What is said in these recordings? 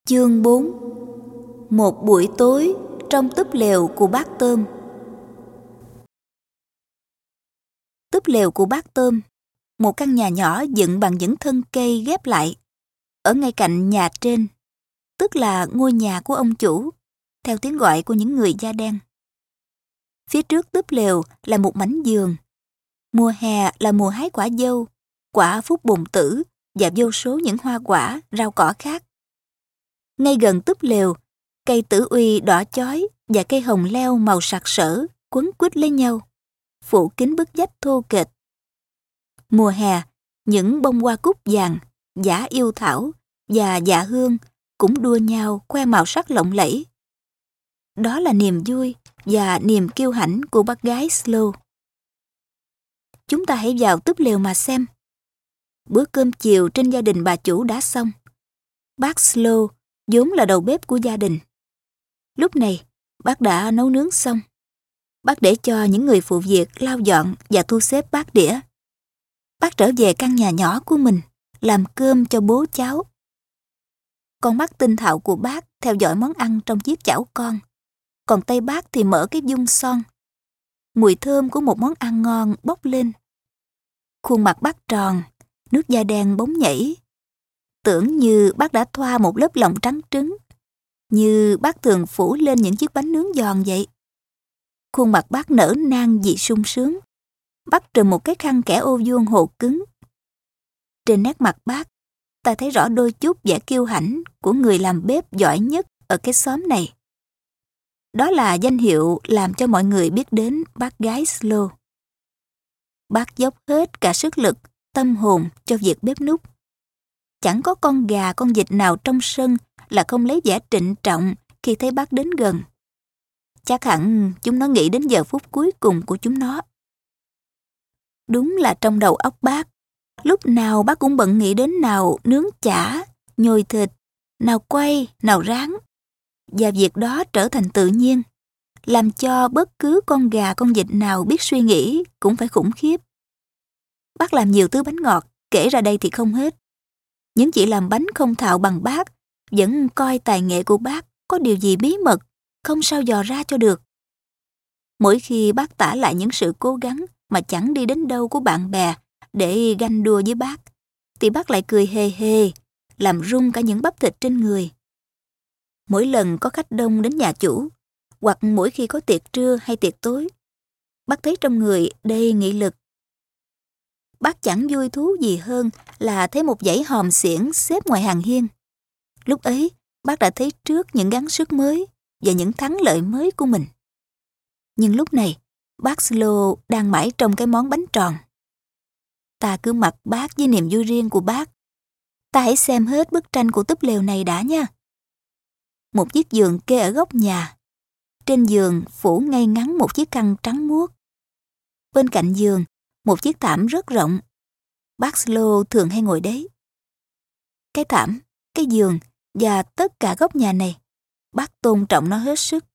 Chương 4. Một buổi tối trong túp lều của bác Tôm. Túp lều của bác Tôm, một căn nhà nhỏ dựng bằng những thân cây ghép lại, ở ngay cạnh nhà trên, tức là ngôi nhà của ông chủ, theo tiếng gọi của những người da đen. Phía trước túp lều là một mảnh vườn. Mùa hè là mùa hái quả dâu, quả phúc bồn tử và vô số những hoa quả, rau cỏ khác. Ngay gần túp lều, cây tử uy đỏ chói và cây hồng leo màu sặc sỡ quấn quýt lấy nhau, phủ kín bức vách thô kệch. Mùa hè, những bông hoa cúc vàng, dã yêu thảo và dạ hương cũng đua nhau khoe màu sắc lộng lẫy. Đó là niềm vui và niềm kiêu hãnh của bác gái Slow. Chúng ta hãy vào túp lều mà xem. Bữa cơm chiều trên gia đình bà chủ đã xong. Bác Slow vốn là đầu bếp của gia đình. Lúc này, bác đã nấu nướng xong. Bác để cho những người phụ việc lau dọn và thu xếp bát đĩa. Bác trở về căn nhà nhỏ của mình, làm cơm cho bố cháu. Con mắt tinh thạo của bác theo dõi món ăn trong chiếc chảo con, còn tay bác thì mở cái dung son. Mùi thơm của một món ăn ngon bốc lên. Khuôn mặt bác tròn, nước da đen bóng nhảy. Tưởng như bác đã thoa một lớp lòng trắng trứng, như bác thường phủ lên những chiếc bánh nướng giòn vậy. Khuôn mặt bác nở nang vì sung sướng. Bác trùm một cái khăn kẻ ô vuông hồ cứng. Trên nét mặt bác, ta thấy rõ đôi chút vẻ kiêu hãnh của người làm bếp giỏi nhất ở cái xóm này. Đó là danh hiệu làm cho mọi người biết đến bác gái Slow. Bác dốc hết cả sức lực, tâm hồn cho việc bếp núc. Chẳng có con gà, con vịt nào trong sân là không lấy vẻ trịnh trọng khi thấy bác đến gần. Chắc hẳn chúng nó nghĩ đến giờ phút cuối cùng của chúng nó. Đúng là trong đầu óc bác, lúc nào bác cũng bận nghĩ đến nào nướng chả, nhồi thịt, nào quay, nào rán. Và việc đó trở thành tự nhiên, làm cho bất cứ con gà, con vịt nào biết suy nghĩ cũng phải khủng khiếp. Bác làm nhiều thứ bánh ngọt, kể ra đây thì không hết. Những chị làm bánh không thạo bằng bác vẫn coi tài nghệ của bác có điều gì bí mật, không sao dò ra cho được. Mỗi khi bác tả lại những sự cố gắng mà chẳng đi đến đâu của bạn bè để ganh đua với bác, thì bác lại cười hề hề, làm rung cả những bắp thịt trên người. Mỗi lần có khách đông đến nhà chủ, hoặc mỗi khi có tiệc trưa hay tiệc tối, bác thấy trong người đầy nghị lực. Bác chẳng vui thú gì hơn là thấy một dãy hòm xiển xếp ngoài hàng hiên. Lúc ấy, bác đã thấy trước những gắng sức mới và những thắng lợi mới của mình. Nhưng lúc này, bác Slow đang mãi trong cái món bánh tròn. Ta cứ mặc bác với niềm vui riêng của bác. Ta hãy xem hết bức tranh của túp lều này đã nha. Một chiếc giường kê ở góc nhà. Trên giường phủ ngay ngắn một chiếc khăn trắng muốt. Bên cạnh giường, một chiếc thảm rất rộng. Bác Slow thường hay ngồi đấy. Cái thảm, cái giường và tất cả góc nhà này, bác tôn trọng nó hết sức.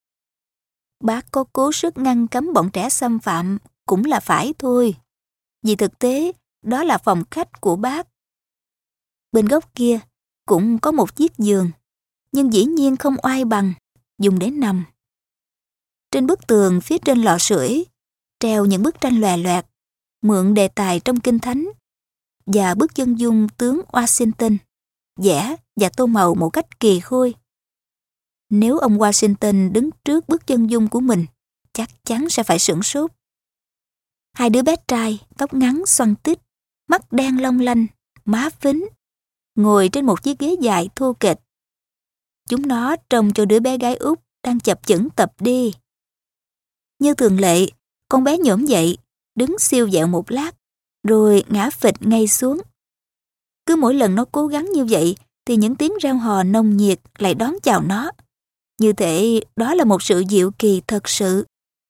Bác có cố sức ngăn cấm bọn trẻ xâm phạm cũng là phải thôi. Vì thực tế, đó là phòng khách của bác. Bên góc kia cũng có một chiếc giường, nhưng dĩ nhiên không oai bằng, dùng để nằm. Trên bức tường phía trên lò sưởi, treo những bức tranh lòe loẹt, mượn đề tài trong Kinh Thánh, và bức chân dung tướng Washington, vẽ và tô màu một cách kỳ khôi. Nếu ông Washington đứng trước bức chân dung của mình, chắc chắn sẽ phải sửng sốt. Hai đứa bé trai, tóc ngắn xoăn tít, mắt đen long lanh, má phính, ngồi trên một chiếc ghế dài thô kệch. Chúng nó trông cho đứa bé gái út đang chập chững tập đi. Như thường lệ, con bé nhổm dậy, đứng siêu vẹo một lát, rồi ngã phịch ngay xuống. Cứ mỗi lần nó cố gắng như vậy, thì những tiếng reo hò nồng nhiệt lại đón chào nó. Như thể đó là một sự diệu kỳ thật sự.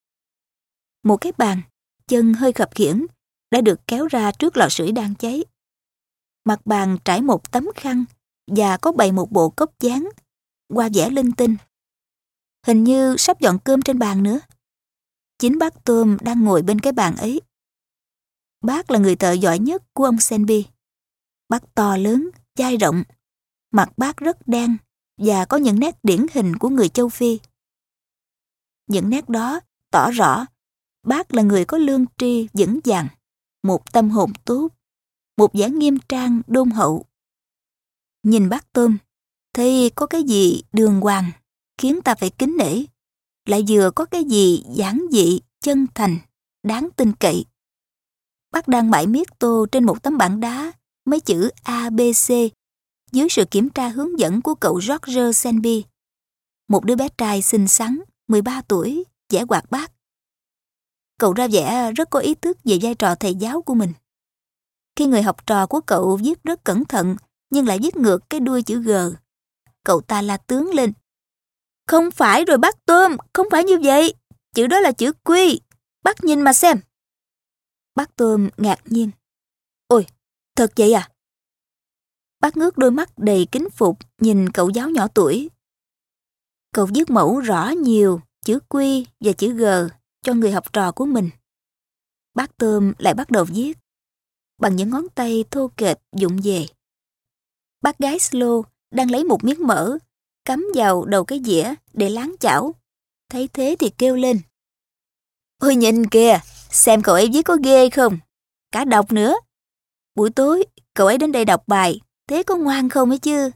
Một cái bàn, chân hơi khập khiễng, đã được kéo ra trước lò sưởi đang cháy. Mặt bàn trải một tấm khăn và có bày một bộ cốc dán, hoa vẽ linh tinh. Hình như sắp dọn cơm trên bàn nữa. Chính bác Tôm đang ngồi bên cái bàn ấy. Bác là người thợ giỏi nhất của ông Senby. Bác to lớn, dai rộng, mặt bác rất đen và có những nét điển hình của người châu Phi. Những nét đó tỏ rõ bác là người có lương tri vững vàng, một tâm hồn tốt, một vẻ nghiêm trang đôn hậu. Nhìn bác Tôm, thấy có cái gì đường hoàng, khiến ta phải kính nể, lại vừa có cái gì giản dị, chân thành, đáng tin cậy. Bác đang mải miết tô trên một tấm bảng đá mấy chữ ABC dưới sự kiểm tra hướng dẫn của cậu George Senby, một đứa bé trai xinh xắn, 13 tuổi, vẻ hoạt bát. Cậu ra vẻ rất có ý thức về vai trò thầy giáo của mình. Khi người học trò của cậu viết rất cẩn thận nhưng lại viết ngược cái đuôi chữ G, cậu ta la tướng lên. Không phải rồi bác Tôm, không phải như vậy. Chữ đó là chữ Q. Bác nhìn mà xem. Bác Tôm ngạc nhiên. Ôi, thật vậy à? Bác ngước đôi mắt đầy kính phục nhìn cậu giáo nhỏ tuổi. Cậu viết mẫu rõ nhiều chữ Q và chữ G cho người học trò của mình. Bác Tôm lại bắt đầu viết bằng những ngón tay thô kệch vụng về. Bác gái Slow đang lấy một miếng mỡ cắm vào đầu cái dĩa để láng chảo. Thấy thế thì kêu lên. Ôi nhìn kìa, xem cậu ấy viết có ghê không? Cả đọc nữa. Buổi tối, cậu ấy đến đây đọc bài, thế có ngoan không ấy chứ?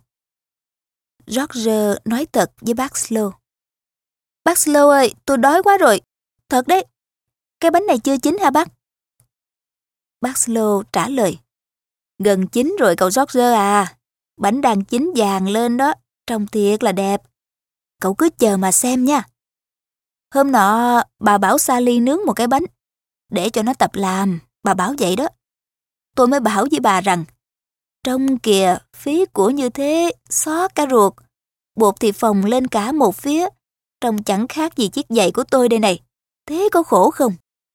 George nói thật với bác Slow. Bác Slow ơi, tôi đói quá rồi. Thật đấy, cái bánh này chưa chín hả bác? Bác Slow trả lời. Gần chín rồi cậu George à. Bánh đang chín vàng lên đó, trông thiệt là đẹp. Cậu cứ chờ mà xem nha. Hôm nọ, bà bảo Sally nướng một cái bánh, để cho nó tập làm, bà bảo vậy đó. Tôi mới bảo với bà rằng, trông kìa, phí của như thế, xót cả ruột. Bột thì phồng lên cả một phía, trông chẳng khác gì chiếc giày của tôi đây này. Thế có khổ không?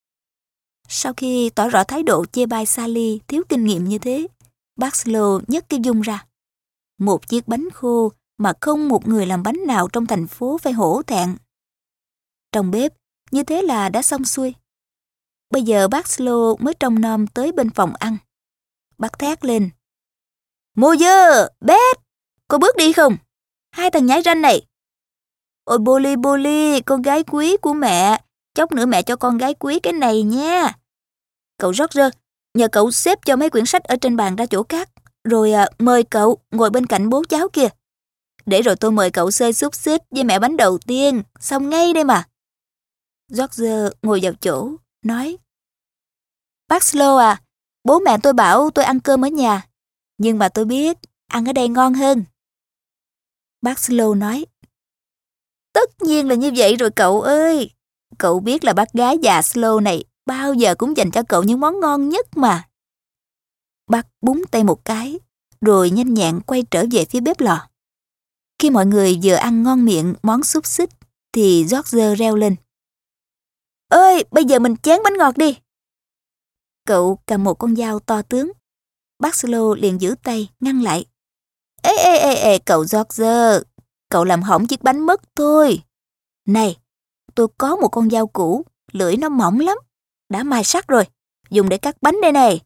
Sau khi tỏ rõ thái độ chê bai Sally thiếu kinh nghiệm như thế, bác Slow nhấc cái dung ra. Một chiếc bánh khô mà không một người làm bánh nào trong thành phố phải hổ thẹn. Trong bếp, như thế là đã xong xuôi. Bây giờ bác Slow mới trông nom tới bên phòng ăn. Bác thét lên. Mô dơ, Bét, có bước đi không? Hai thằng nhái ranh này. Ôi Bolly, Bolly, con gái quý của mẹ. Chốc nữa mẹ cho con gái quý cái này nha. Cậu George, nhờ cậu xếp cho mấy quyển sách ở trên bàn ra chỗ khác. Rồi mời cậu ngồi bên cạnh bố cháu kia. Để rồi tôi mời cậu xơi xúc xích với mẹ bánh đầu tiên. Xong ngay đây mà. George ngồi vào chỗ, nói. Bác Slow à, bố mẹ tôi bảo tôi ăn cơm ở nhà. Nhưng mà tôi biết ăn ở đây ngon hơn. Bác Slow nói. Tất nhiên là như vậy rồi cậu ơi. Cậu biết là bác gái già Slow này bao giờ cũng dành cho cậu những món ngon nhất mà. Bác búng tay một cái, rồi nhanh nhẹn quay trở về phía bếp lò. Khi mọi người vừa ăn ngon miệng món xúc xích, thì George reo lên. Ơi, bây giờ mình chén bánh ngọt đi. Cậu cầm một con dao to tướng. Bác Slow liền giữ tay, ngăn lại. Ê, cậu George, cậu làm hỏng chiếc bánh mất thôi. Này, tôi có một con dao cũ, lưỡi nó mỏng lắm. Đã mài sắt rồi, dùng để cắt bánh đây này.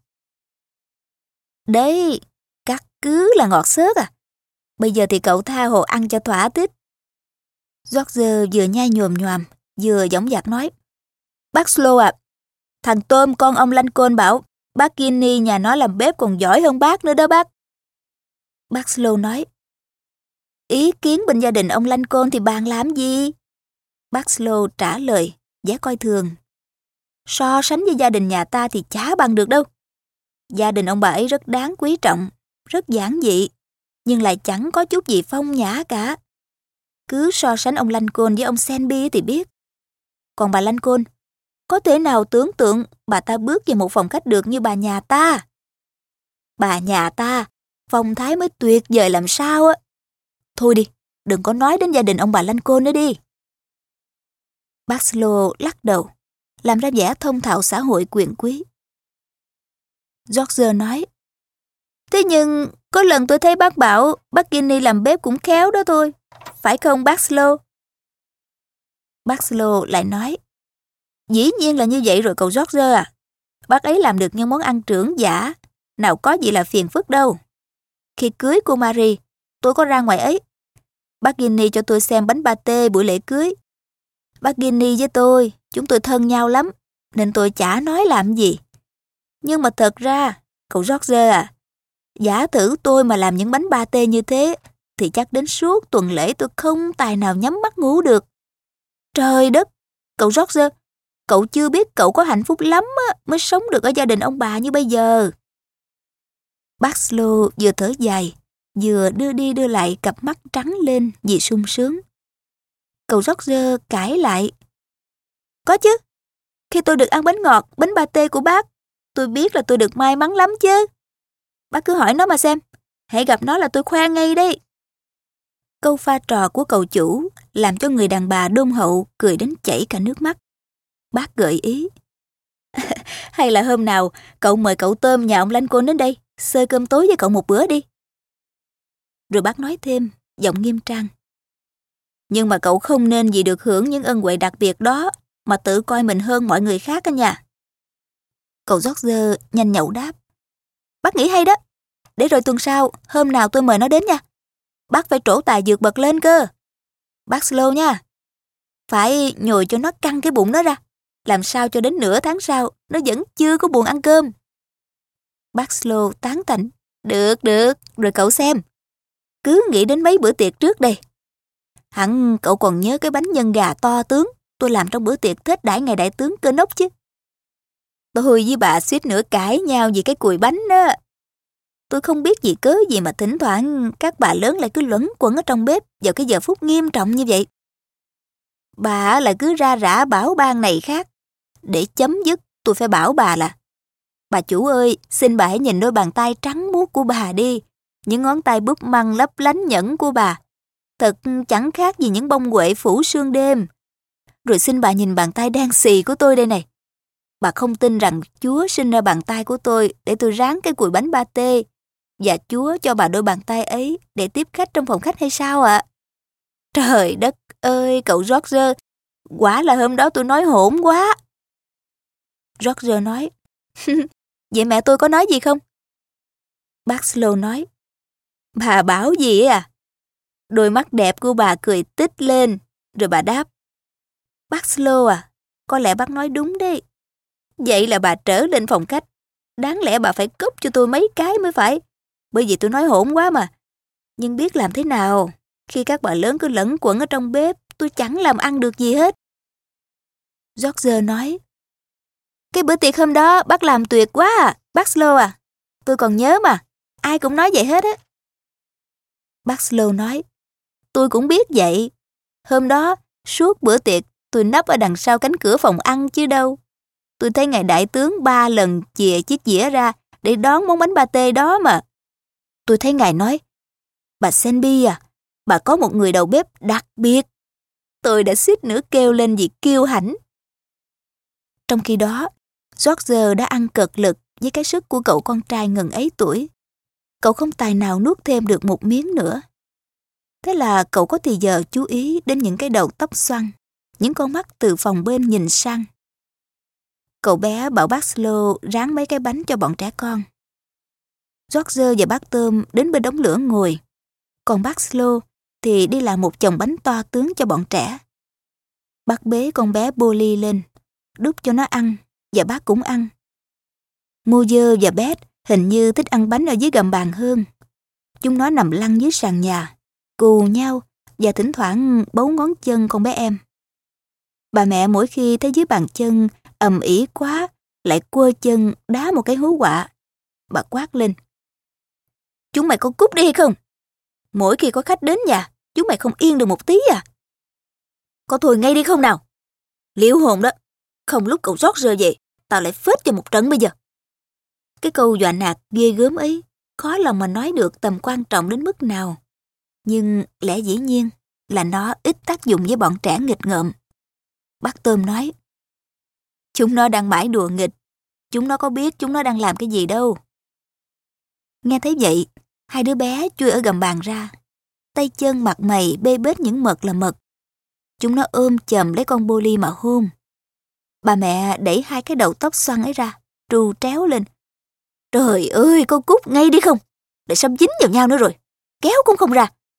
Đấy, cắt cứ là ngọt xớt à. Bây giờ thì cậu tha hồ ăn cho thỏa thích. George vừa nhai nhồm nhoàm, vừa dõng dạc nói. Bác Slow à, thằng Tôm con ông Lincoln bảo bác Kinney nhà nó làm bếp còn giỏi hơn bác nữa đó bác. Bác Slow nói. Ý kiến bên gia đình ông Lincoln thì bàn làm gì? Bác Slow trả lời, vẻ coi thường. So sánh với gia đình nhà ta thì chả bằng được đâu. Gia đình ông bà ấy rất đáng quý trọng, rất giản dị, nhưng lại chẳng có chút gì phong nhã cả. Cứ so sánh ông Lincoln với ông Senby thì biết. Còn bà Lincoln, có thể nào tưởng tượng bà ta bước vào một phòng khách được như bà nhà ta? Bà nhà ta, phong thái mới tuyệt vời làm sao á. Thôi đi, đừng có nói đến gia đình ông bà Lincoln nữa đi. Bác Slow lắc đầu, làm ra vẻ thông thạo xã hội quyền quý. George nói. Thế nhưng, có lần tôi thấy bác bảo bác Kinney làm bếp cũng khéo đó thôi. Phải không bác Slow? Bác Slow lại nói. Dĩ nhiên là như vậy rồi cậu George à. Bác ấy làm được những món ăn trưởng giả, nào có gì là phiền phức đâu. Khi cưới cô Marie, tôi có ra ngoài ấy. Bác Ginny cho tôi xem bánh pate buổi lễ cưới. Bác Ginny với tôi, chúng tôi thân nhau lắm, nên tôi chả nói làm gì. Nhưng mà thật ra, cậu George à, giả thử tôi mà làm những bánh pate như thế, thì chắc đến suốt tuần lễ tôi không tài nào nhắm mắt ngủ được. Trời đất, cậu George, cậu chưa biết cậu có hạnh phúc lắm á, mới sống được ở gia đình ông bà như bây giờ. Bác Slow vừa thở dài, vừa đưa đi đưa lại cặp mắt trắng lên vì sung sướng. Cậu George cãi lại. Có chứ, khi tôi được ăn bánh ngọt, bánh pate của bác, tôi biết là tôi được may mắn lắm chứ. Bác cứ hỏi nó mà xem, hãy gặp nó là tôi khoan ngay đây. Câu pha trò của cậu chủ làm cho người đàn bà đôn hậu cười đến chảy cả nước mắt. Bác gợi ý. Hay là hôm nào cậu mời cậu Tôm nhà ông Lincoln đến đây, xơi cơm tối với cậu một bữa đi. Rồi bác nói thêm, giọng nghiêm trang. Nhưng mà cậu không nên vì được hưởng những ân huệ đặc biệt đó mà tự coi mình hơn mọi người khác đó nha. Cậu George nhanh nhậu đáp. Bác nghĩ hay đó. Để rồi tuần sau, hôm nào tôi mời nó đến nha. Bác phải trổ tài vượt bậc lên cơ. Bác Slow nha. Phải nhồi cho nó căng cái bụng nó ra. Làm sao cho đến nửa tháng sau, nó vẫn chưa có buồn ăn cơm. Bác Slow tán thành. Được, rồi cậu xem. Cứ nghĩ đến mấy bữa tiệc trước đây. Hẳn cậu còn nhớ cái bánh nhân gà to tướng tôi làm trong bữa tiệc Tết đãi ngày đại tướng Cơ Nốc chứ. Tôi với bà suýt nữa cãi nhau vì cái cùi bánh đó. Tôi không biết vì cớ gì mà thỉnh thoảng các bà lớn lại cứ luẩn quẩn ở trong bếp vào cái giờ phút nghiêm trọng như vậy. Bà lại cứ ra rả bảo ban này khác. Để chấm dứt, tôi phải bảo bà là bà chủ ơi, xin bà hãy nhìn đôi bàn tay trắng muốt của bà đi. Những ngón tay búp măng lấp lánh nhẫn của bà. Thật chẳng khác gì những bông huệ phủ sương đêm. Rồi xin bà nhìn bàn tay đen xì của tôi đây này. Bà không tin rằng Chúa sinh ra bàn tay của tôi để tôi ráng cái cùi bánh pate, và Chúa cho bà đôi bàn tay ấy để tiếp khách trong phòng khách hay sao ạ? Trời đất ơi, cậu George, quả là hôm đó tôi nói hỗn quá. George nói, vậy mẹ tôi có nói gì không? Bác Slow nói, bà bảo gì ấy à? Đôi mắt đẹp của bà cười tít lên, rồi bà đáp, bác Slow à, có lẽ bác nói đúng đấy. Vậy là bà trở lên phòng khách. Đáng lẽ bà phải cốc cho tôi mấy cái mới phải. Bởi vì tôi nói hỗn quá mà. Nhưng biết làm thế nào, khi các bà lớn cứ lẩn quẩn ở trong bếp, tôi chẳng làm ăn được gì hết. George nói, cái bữa tiệc hôm đó bác làm tuyệt quá à, bác Slow à. Tôi còn nhớ mà, ai cũng nói vậy hết á. Bác Slow nói, tôi cũng biết vậy. Hôm đó, suốt bữa tiệc, tôi nấp ở đằng sau cánh cửa phòng ăn chứ đâu. Tôi thấy ngài đại tướng 3 lần chìa chiếc dĩa ra để đón món bánh pate đó mà. Tôi thấy ngài nói, bà Selby à, bà có một người đầu bếp đặc biệt. Tôi đã suýt nữa kêu lên vì kiêu hãnh. Trong khi đó, George đã ăn cật lực với cái sức của cậu con trai ngần ấy tuổi. Cậu không tài nào nuốt thêm được một miếng nữa. Thế là cậu có thì giờ chú ý đến những cái đầu tóc xoăn, những con mắt từ phòng bên nhìn sang. Cậu bé bảo bác Slow ráng mấy cái bánh cho bọn trẻ con. George và bác Tôm đến bên đống lửa ngồi, còn bác Slow thì đi làm một chồng bánh to tướng cho bọn trẻ. Bác bế con bé Polly lên, đút cho nó ăn, và bác cũng ăn. Moser và Beth hình như thích ăn bánh ở dưới gầm bàn hơn. Chúng nó nằm lăn dưới sàn nhà, cù nhau và thỉnh thoảng bấu ngón chân con bé em. Bà mẹ mỗi khi thấy dưới bàn chân ầm ĩ quá, lại quơ chân đá một cái hú quạ. Bà quát lên, chúng mày có cút đi hay không? Mỗi khi có khách đến nhà, chúng mày không yên được một tí à? Có thôi ngay đi không nào? Liễu hồn đó, không lúc cậu George về, tao lại phết cho một trận bây giờ. Cái câu dọa nạt ghê gớm ấy, khó lòng mà nói được tầm quan trọng đến mức nào. Nhưng lẽ dĩ nhiên là nó ít tác dụng với bọn trẻ nghịch ngợm. Bác Tôm nói, chúng nó đang mãi đùa nghịch, chúng nó có biết chúng nó đang làm cái gì đâu. Nghe thấy vậy, hai đứa bé chui ở gầm bàn ra, tay chân mặt mày bê bết những mật là mật. Chúng nó ôm chầm lấy con Polly mà hôn. Bà mẹ đẩy hai cái đầu tóc xoăn ấy ra, trù tréo lên. Trời ơi, con cút ngay đi không? Để xăm dính vào nhau nữa rồi, kéo cũng không ra.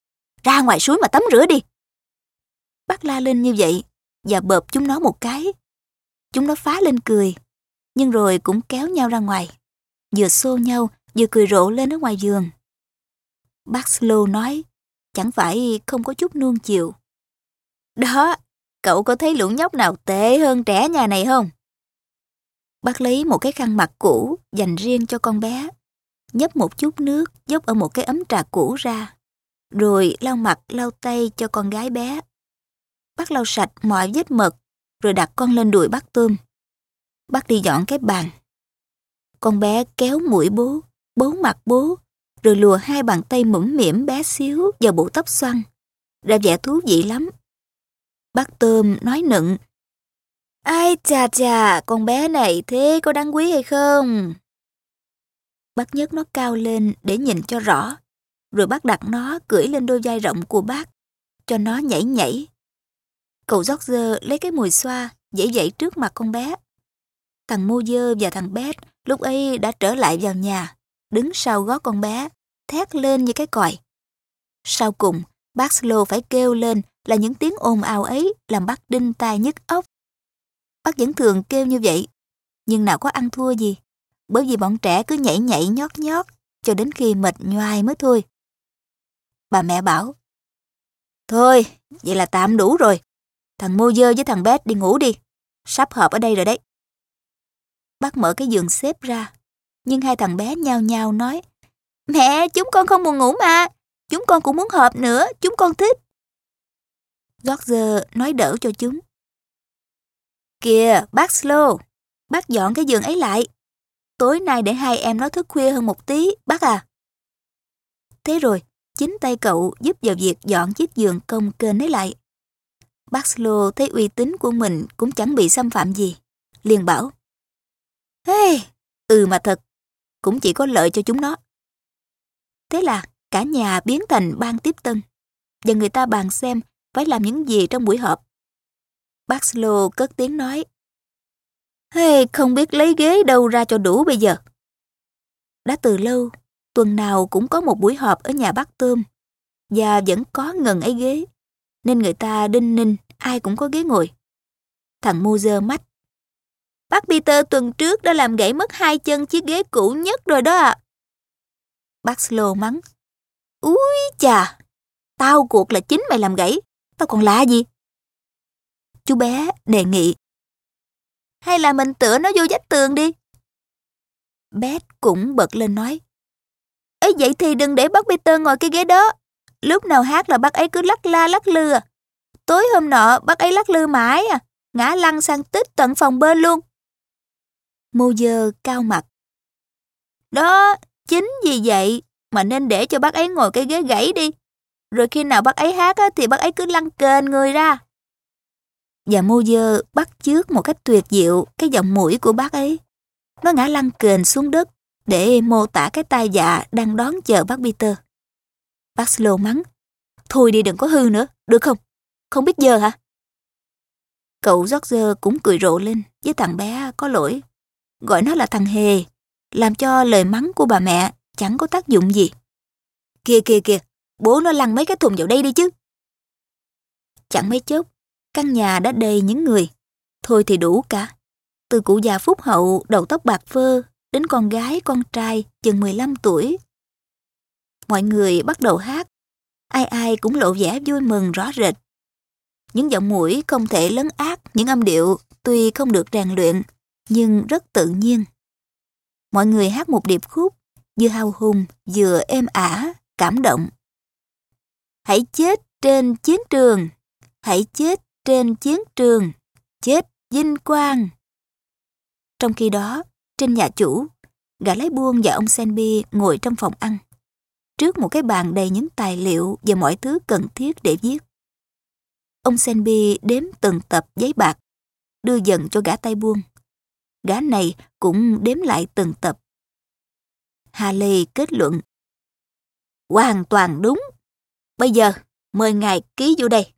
ra ngoài suối mà tắm rửa đi. Bác la lên như vậy và bợp chúng nó một cái. Chúng nó phá lên cười, nhưng rồi cũng kéo nhau ra ngoài, vừa xô nhau vừa cười rộ lên ở ngoài vườn. Bác Slow nói, chẳng phải không có chút nuông chiều. Đó, cậu có thấy lũ nhóc nào tệ hơn trẻ nhà này không? Bác lấy một cái khăn mặt cũ dành riêng cho con bé, nhấp một chút nước dốc ở một cái ấm trà cũ ra, rồi lau mặt lau tay cho con gái bé. Bác lau sạch mọi vết mật, rồi đặt con lên đùi bác Tôm. Bác đi dọn cái bàn. Con bé kéo mũi bố, bấu mặt bố, rồi lùa hai bàn tay mũm mĩm bé xíu vào bộ tóc xoăn, ra vẻ thú vị lắm. Bác Tôm nói nựng, ai chà chà, con bé này thế có đáng quý hay không? Bác nhấc nó cao lên để nhìn cho rõ, rồi bác đặt nó cưỡi lên đôi vai rộng của bác, cho nó nhảy nhảy. Cậu George lấy cái mùi xoa dãy dãy trước mặt con bé. Thằng Moser và thằng Beth lúc ấy đã trở lại vào nhà, đứng sau gót con bé, thét lên như cái còi. Sau cùng, bác Slow phải kêu lên là những tiếng ồn ào ấy làm bác đinh tai nhức óc. Bác vẫn thường kêu như vậy, nhưng nào có ăn thua gì, bởi vì bọn trẻ cứ nhảy nhảy nhót nhót cho đến khi mệt nhoài mới thôi. Bà mẹ bảo, thôi, vậy là tạm đủ rồi. Thằng Moser với thằng Beth đi ngủ đi, sắp họp ở đây rồi đấy. Bác mở cái giường xếp ra, nhưng hai thằng bé nhao nhao nói, mẹ, chúng con không buồn ngủ mà, chúng con cũng muốn họp nữa, chúng con thích. George nói đỡ cho chúng. Kìa, bác Slow, bác dọn cái giường ấy lại. Tối nay để hai em nó thức khuya hơn một tí, bác à. Thế rồi, chính tay cậu giúp vào việc dọn chiếc giường cồng kềnh ấy lại. Bác Slow thấy uy tín của mình cũng chẳng bị xâm phạm gì, liền bảo, hey, mà thật, cũng chỉ có lợi cho chúng nó. Thế là cả nhà biến thành ban tiếp tân, và người ta bàn xem phải làm những gì trong buổi họp. Bác Slow cất tiếng nói, hey, không biết lấy ghế đâu ra cho đủ bây giờ. Đã từ lâu, tuần nào cũng có một buổi họp ở nhà bác Tôm, và vẫn có ngần ấy ghế, nên người ta đinh ninh ai cũng có ghế ngồi. Thằng Moser mách, bác Peter tuần trước đã làm gãy mất 2 chân chiếc ghế cũ nhất rồi đó ạ. Bác Slow mắng, úi chà, tao cuộc là chính mày làm gãy, tao còn lạ gì. Chú bé đề nghị, hay là mình tựa nó vô vách tường đi. Beth cũng bật lên nói, ấy vậy thì đừng để bác Peter ngồi cái ghế đó. Lúc nào hát là bác ấy cứ lắc la lắc lư à. Tối hôm nọ bác ấy lắc lư mãi à, ngã lăn sang tít tận phòng bên luôn. Moser cao mặt, đó, chính vì vậy mà nên để cho bác ấy ngồi cái ghế gãy đi. Rồi khi nào bác ấy hát á, thì bác ấy cứ lăn kềnh người ra. Và Moser bắt chước một cách tuyệt diệu cái giọng mũi của bác ấy. Nó ngã lăn kềnh xuống đất để mô tả cái tai dạ đang đón chờ bác Peter. Bác Slow mắng, thôi đi đừng có hư nữa, được không? Không biết giờ hả? Cậu George cũng cười rộ lên với thằng bé có lỗi, gọi nó là thằng hề, làm cho lời mắng của bà mẹ chẳng có tác dụng gì. Kìa kìa kìa, bố nó lăn mấy cái thùng vào đây đi chứ. Chẳng mấy chốc, căn nhà đã đầy những người, thôi thì đủ cả. Từ cụ già phúc hậu đầu tóc bạc phơ đến con gái con trai chừng 15 tuổi. Mọi người bắt đầu hát, ai ai cũng lộ vẻ vui mừng rõ rệt. Những giọng mũi không thể lấn át những âm điệu tuy không được rèn luyện, nhưng rất tự nhiên. Mọi người hát một điệp khúc, vừa hào hùng, vừa êm ả, cảm động. Hãy chết trên chiến trường, hãy chết trên chiến trường, chết vinh quang. Trong khi đó, trên nhà chủ, gã lái buôn và ông Selby ngồi trong phòng ăn, trước một cái bàn đầy những tài liệu và mọi thứ cần thiết để viết. Ông Selby đếm từng tập giấy bạc, đưa dần cho gã tay buôn. Gã này cũng đếm lại từng tập. Haley kết luận, hoàn toàn đúng. Bây giờ, mời ngài ký vô đây.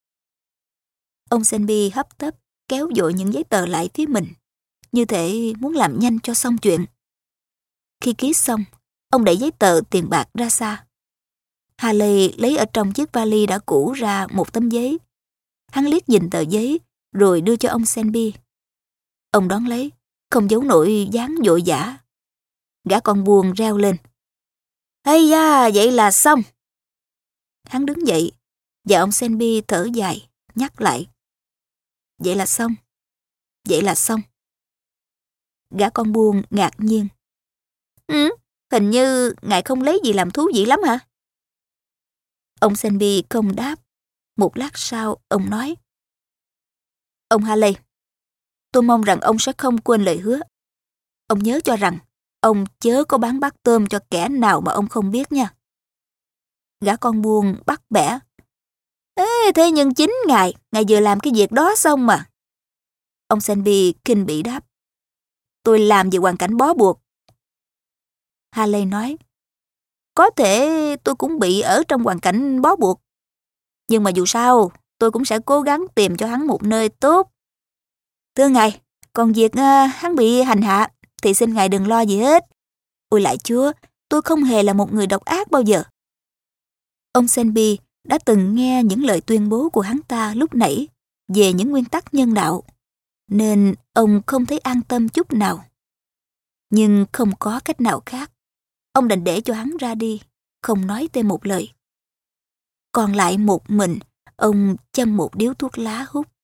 Ông Selby hấp tấp kéo vội những giấy tờ lại phía mình, như thể muốn làm nhanh cho xong chuyện. Khi ký xong, ông đẩy giấy tờ tiền bạc ra xa. Harley lấy ở trong chiếc vali đã cũ ra một tấm giấy. Hắn liếc nhìn tờ giấy rồi đưa cho ông Selby. Ông đón lấy, không giấu nổi dáng vội vã. Gã con buôn reo lên. Ây da, vậy là xong. Hắn đứng dậy, và ông Selby thở dài, nhắc lại. Vậy là xong. Vậy là xong. Gã con buôn ngạc nhiên. Hình như ngài không lấy gì làm thú vị lắm hả? Ông Selby không đáp. Một lát sau, ông nói. Ông Harley, tôi mong rằng ông sẽ không quên lời hứa. Ông nhớ cho rằng, ông chớ có bán bát tôm cho kẻ nào mà ông không biết nha. Gã con buôn bắt bẻ. Thế nhưng chính ngài vừa làm cái việc đó xong mà. Ông Selby khinh bỉ đáp. Tôi làm vì hoàn cảnh bó buộc. Harley nói. Có thể tôi cũng bị ở trong hoàn cảnh bó buộc. Nhưng mà dù sao, tôi cũng sẽ cố gắng tìm cho hắn một nơi tốt. Thưa ngài, còn việc hắn bị hành hạ thì xin ngài đừng lo gì hết. Ôi lạy Chúa, tôi không hề là một người độc ác bao giờ. Ông Selby đã từng nghe những lời tuyên bố của hắn ta lúc nãy về những nguyên tắc nhân đạo, nên ông không thấy an tâm chút nào. Nhưng không có cách nào khác. Ông đành để cho hắn ra đi, không nói thêm một lời. Còn lại một mình, ông châm một điếu thuốc lá hút.